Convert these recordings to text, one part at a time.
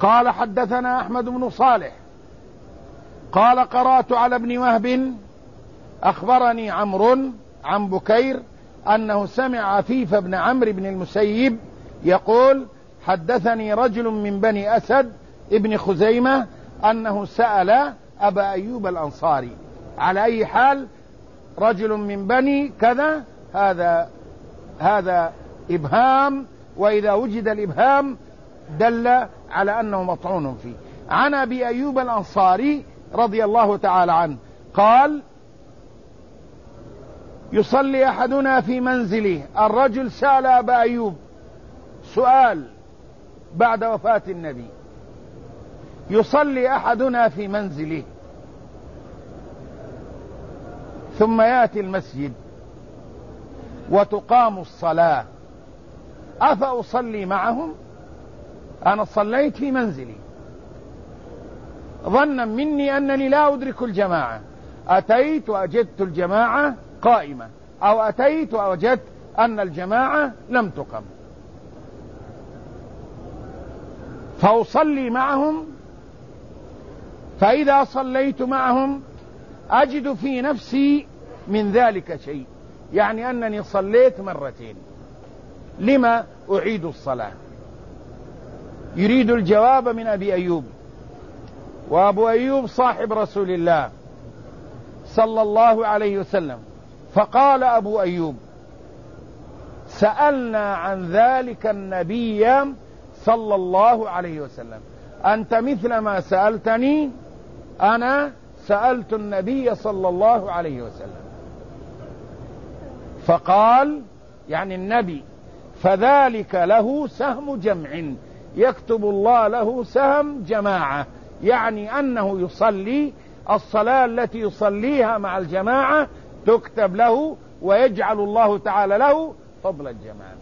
قال حدثنا أحمد بن صالح قال قرأت على ابن وهب أخبرني عمرو عن بكير أنه سمع عفيف بن عمرو بن المسيب يقول حدثني رجل من بني أسد ابن خزيمة أنه سأل أبا أيوب الأنصاري. على أي حال رجل من بني كذا، هذا إبهام، وإذا وجد الإبهام دل على أنه مطعون فيه. عن أبي أيوب الأنصاري رضي الله تعالى عنه قال يصلي أحدنا في منزله. الرجل سأل أبا أيوب سؤال بعد وفاة النبي، يصلي أحدنا في منزله ثم يأتي المسجد وتقام الصلاة، أفأصلي معهم؟ أنا صليت في منزلي ظنا مني أنني لا أدرك الجماعة، أتيت وأجدت الجماعة قائمة، أو أتيت ووجدت أن الجماعة لم تقم، فأصلي معهم؟ فإذا صليت معهم أجد في نفسي من ذلك شيء، يعني أنني صليت مرتين، لما أعيد الصلاة؟ يريد الجواب من أبي أيوب، وأبو أيوب صاحب رسول الله صلى الله عليه وسلم. فقال أبو أيوب سألنا عن ذلك النبي صلى الله عليه وسلم، أنت مثل ما سألتني أنا سألت النبي صلى الله عليه وسلم. فقال يعني النبي فذلك له سهم جمع، يكتب الله له سهم جماعة، يعني أنه يصلي الصلاة التي يصليها مع الجماعة تكتب له، ويجعل الله تعالى له فضل الجماعة.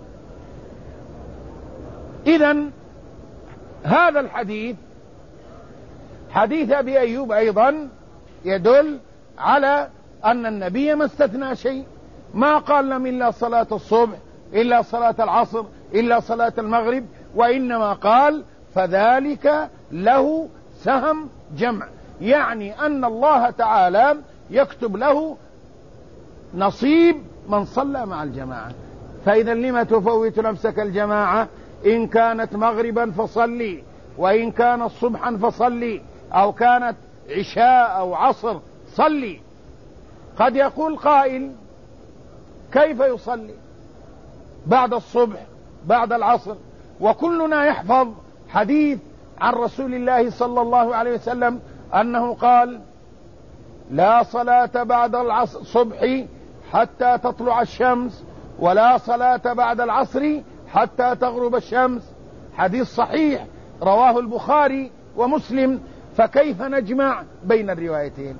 إذن هذا الحديث حديث أبي أيوب أيضا يدل على أن النبي ما استثنى شيء، ما قال لهم إلا صلاة الصبح إلا صلاة العصر إلا صلاة المغرب، وإنما قال فذلك له سهم جمع، يعني أن الله تعالى يكتب له نصيب من صلى مع الجماعة. فإذا لما تفوت نفسك الجماعة؟ إن كانت مغربا فصلي، وإن كانت صبحا فصلي، أو كانت عشاء أو عصر صلي. قد يقول قائل كيف يصلي بعد الصبح بعد العصر؟ وكلنا يحفظ حديث عن رسول الله صلى الله عليه وسلم أنه قال لا صلاة بعد الصبح حتى تطلع الشمس، ولا صلاة بعد العصر حتى تغرب الشمس. حديث صحيح رواه البخاري ومسلم، فكيف نجمع بين الروايتين؟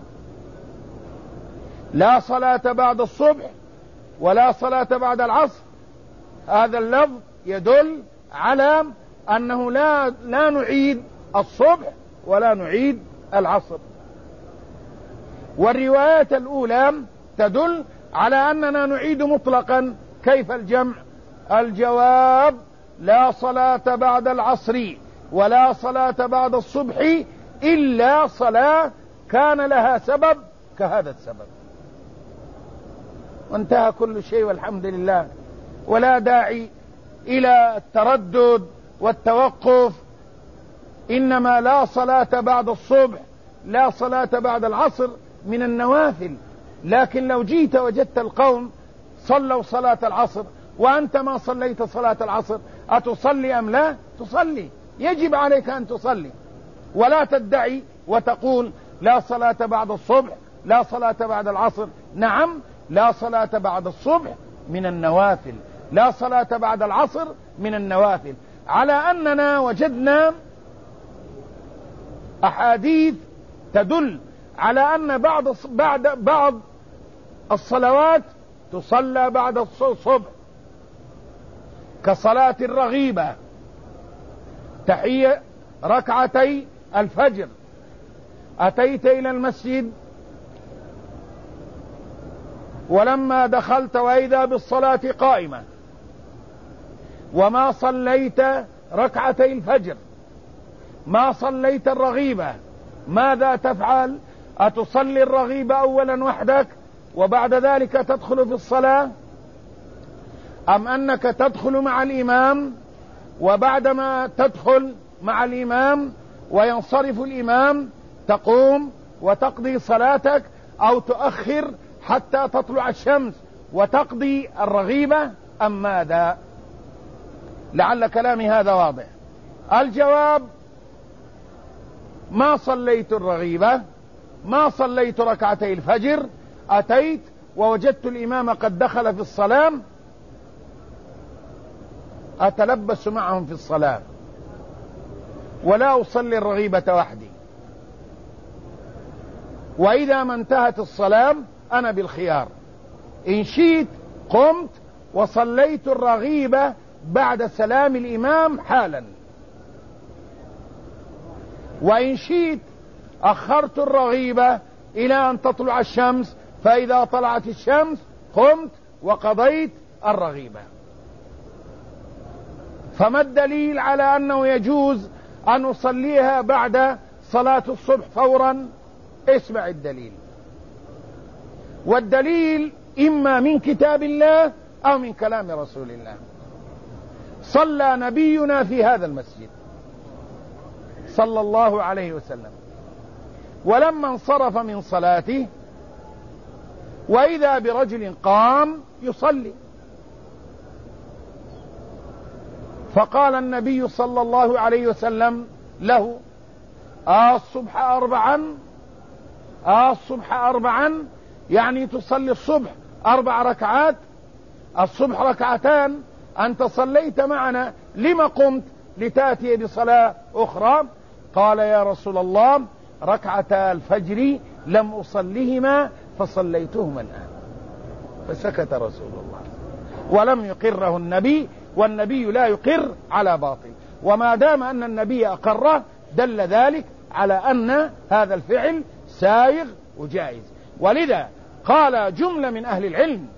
لا صلاة بعد الصبح ولا صلاة بعد العصر، هذا اللفظ يدل على أنه لا نعيد الصبح ولا نعيد العصر. والروايات الأولى تدل على أننا نعيد مطلقا. كيف الجمع؟ الجواب لا صلاة بعد العصر ولا صلاة بعد الصبح إلا صلاة كان لها سبب كهذا السبب، وانتهى كل شيء والحمد لله، ولا داعي إلى التردد والتوقف. إنما لا صلاة بعد الصبح لا صلاة بعد العصر من النوافل. لكن لو جيت وجدت القوم صلوا صلاة العصر وأنت ما صليت صلاة العصر، أتصلي أم لا؟ تصلي، يجب عليك أن تصلي، ولا تدعي وتقول لا صلاة بعد الصبح لا صلاة بعد العصر. نعم، لا صلاة بعد الصبح من النوافل، لا صلاة بعد العصر من النوافل، على أننا وجدنا أحاديث تدل على أن بعض الصلوات تصلى بعد الصبح، كصلاة الرغيبة، تحية ركعتي الفجر. أتيت إلى المسجد ولما دخلت وإذا بالصلاة قائمة وما صليت ركعتي الفجر، ما صليت الرغيبة ماذا تفعل؟ أتصلي الرغيبة أولا وحدك وبعد ذلك تدخل في الصلاة، أم أنك تدخل مع الإمام وبعدما تدخل مع الإمام وينصرف الإمام تقوم وتقضي صلاتك، أو تؤخر حتى تطلع الشمس وتقضي الرغيبة، أم ماذا؟ لعل كلامي هذا واضح. الجواب: ما صليت الرغيبة، ما صليت ركعتي الفجر، أتيت ووجدت الإمام قد دخل في الصلاة، أتلبس معهم في الصلاة ولا أصلي الرغيبة وحدي. وإذا ما انتهت الصلاة أنا بالخيار، إن شئت قمت وصليت الرغيبة بعد سلام الإمام حالا، وإن شئت أخرت الرغيبة إلى أن تطلع الشمس، فإذا طلعت الشمس قمت وقضيت الرغيبة. فما الدليل على أنه يجوز أن أصليها بعد صلاة الصبح فورا؟ اسمع الدليل، والدليل إما من كتاب الله أو من كلام رسول الله. صلى نبينا في هذا المسجد صلى الله عليه وسلم، ولما انصرف من صلاته وإذا برجل قام يصلي، فقال النبي صلى الله عليه وسلم له: الصبح أربعا، يعني تصلي الصبح 4 ركعات، الصبح ركعتان، أنت صليت معنا، لما قمت لتأتي بصلاة أخرى؟ قال: يا رسول الله، ركعتا الفجر لم أصليهما فصليتهما الآن. فسكت رسول الله ولم يقره النبي، والنبي لا يقر على باطل، وما دام أن النبي أقره دل ذلك على أن هذا الفعل سائغ وجائز. ولذا قال جملة من أهل العلم: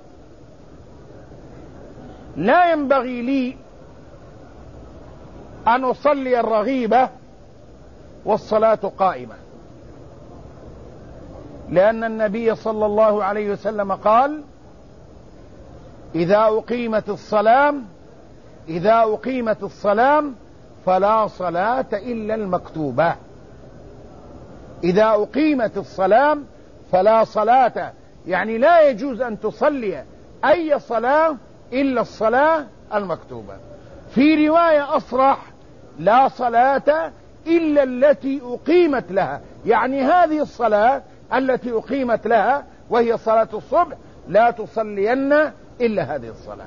لا ينبغي لي أن أصلي الرغيبة والصلاة قائمة، لأن النبي صلى الله عليه وسلم قال: إذا أقيمت الصلاة فلا صلاة إلا المكتوبة. إذا أقيمت الصلاة فلا صلاة، يعني لا يجوز أن تصلي أي صلاة إلا الصلاة المكتوبة. في رواية أصرح: لا صلاة إلا التي أقيمت لها، يعني هذه الصلاة التي أقيمت لها وهي صلاة الصبح لا تصلين إلا هذه الصلاة.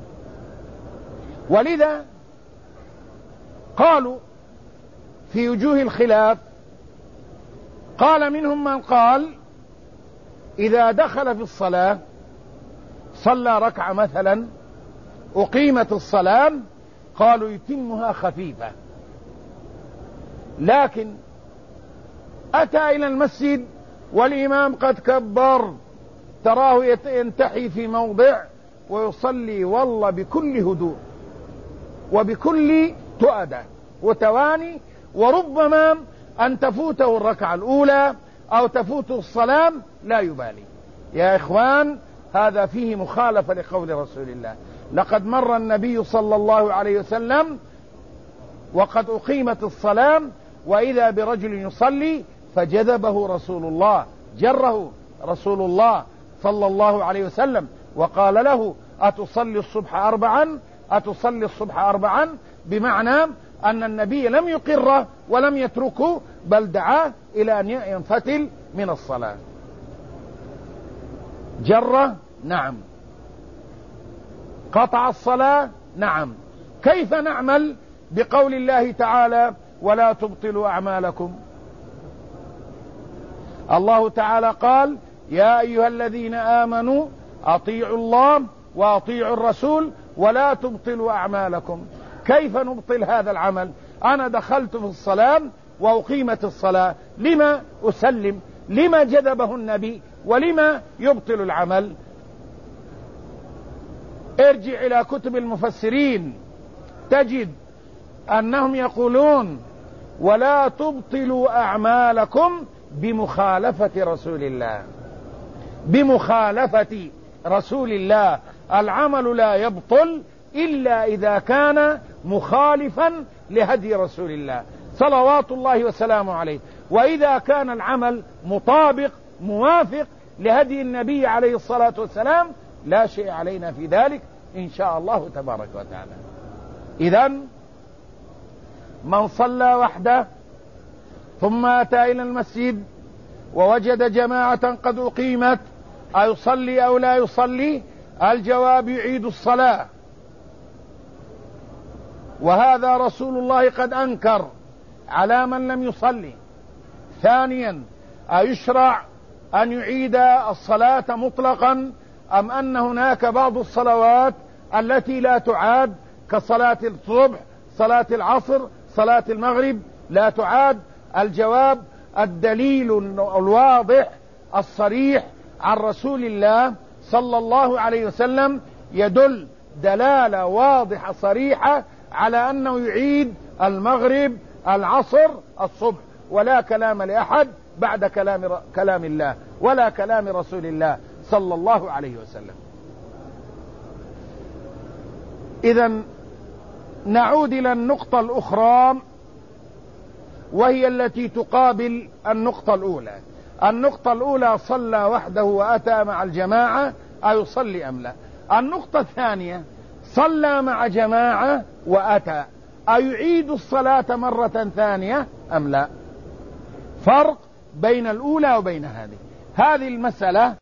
ولذا قالوا في وجوه الخلاف، قال منهم من قال: إذا دخل في الصلاة صلى ركعة مثلا، أقيمت الصلاة، قالوا يتمها خفيفة، لكن أتى إلى المسجد والإمام قد كبر، تراه ينتحي في موضع ويصلي والله بكل هدوء وبكل تؤدة وتواني، وربما أن تفوته الركعة الأولى أو تفوته الصلاة لا يبالي. يا إخوان، هذا فيه مخالفة لقول رسول الله. لقد مر النبي صلى الله عليه وسلم وقد أقيمت الصلاة وإذا برجل يصلي فجذبه رسول الله، جره رسول الله صلى الله عليه وسلم وقال له: أتصلي الصبح أربعا، بمعنى أن النبي لم يقره ولم يتركه، بل دعاه إلى أن ينفتل من الصلاة. جره؟ نعم. قطع الصلاة؟ نعم. كيف نعمل بقول الله تعالى: ولا تبطلوا أعمالكم؟ الله تعالى قال: يا أيها الذين آمنوا أطيعوا الله وأطيعوا الرسول ولا تبطلوا أعمالكم. كيف نبطل هذا العمل؟ أنا دخلت في الصلاة وأقيمت الصلاة، لما أسلم؟ لما جذبه النبي؟ ولما يبطل العمل؟ ارجع إلى كتب المفسرين تجد أنهم يقولون ولا تبطلوا أعمالكم بمخالفة رسول الله. بمخالفة رسول الله، العمل لا يبطل إلا إذا كان مخالفا لهدي رسول الله صلوات الله وسلامه عليه. وإذا كان العمل مطابق موافق لهدي النبي عليه الصلاة والسلام لا شيء علينا في ذلك إن شاء الله تبارك وتعالى. إذن من صلى وحده ثم أتى إلى المسجد ووجد جماعة قد أقيمت أيصلي أو لا يصلي؟ الجواب يعيد الصلاة، وهذا رسول الله قد أنكر على من لم يصلي. ثانيا، أيشرع أن يعيد الصلاة مطلقا أم أن هناك بعض الصلوات التي لا تعاد كصلاة الصبح، صلاة العصر، صلاة المغرب لا تعاد؟ الجواب الدليل الواضح الصريح عن رسول الله صلى الله عليه وسلم يدل دلالة واضحة صريحة على أنه يعيد المغرب، العصر، الصبح، ولا كلام لأحد بعد كلام الله ولا كلام رسول الله صلى الله عليه وسلم. إذن نعود إلى النقطة الأخرى وهي التي تقابل النقطة الأولى. النقطة الأولى صلى وحده وأتى مع الجماعة أيصلي أم لا؟ النقطة الثانية صلى مع جماعة وأتى أيعيد الصلاة مرة ثانية أم لا؟ فرق بين الأولى وبين هذه المسألة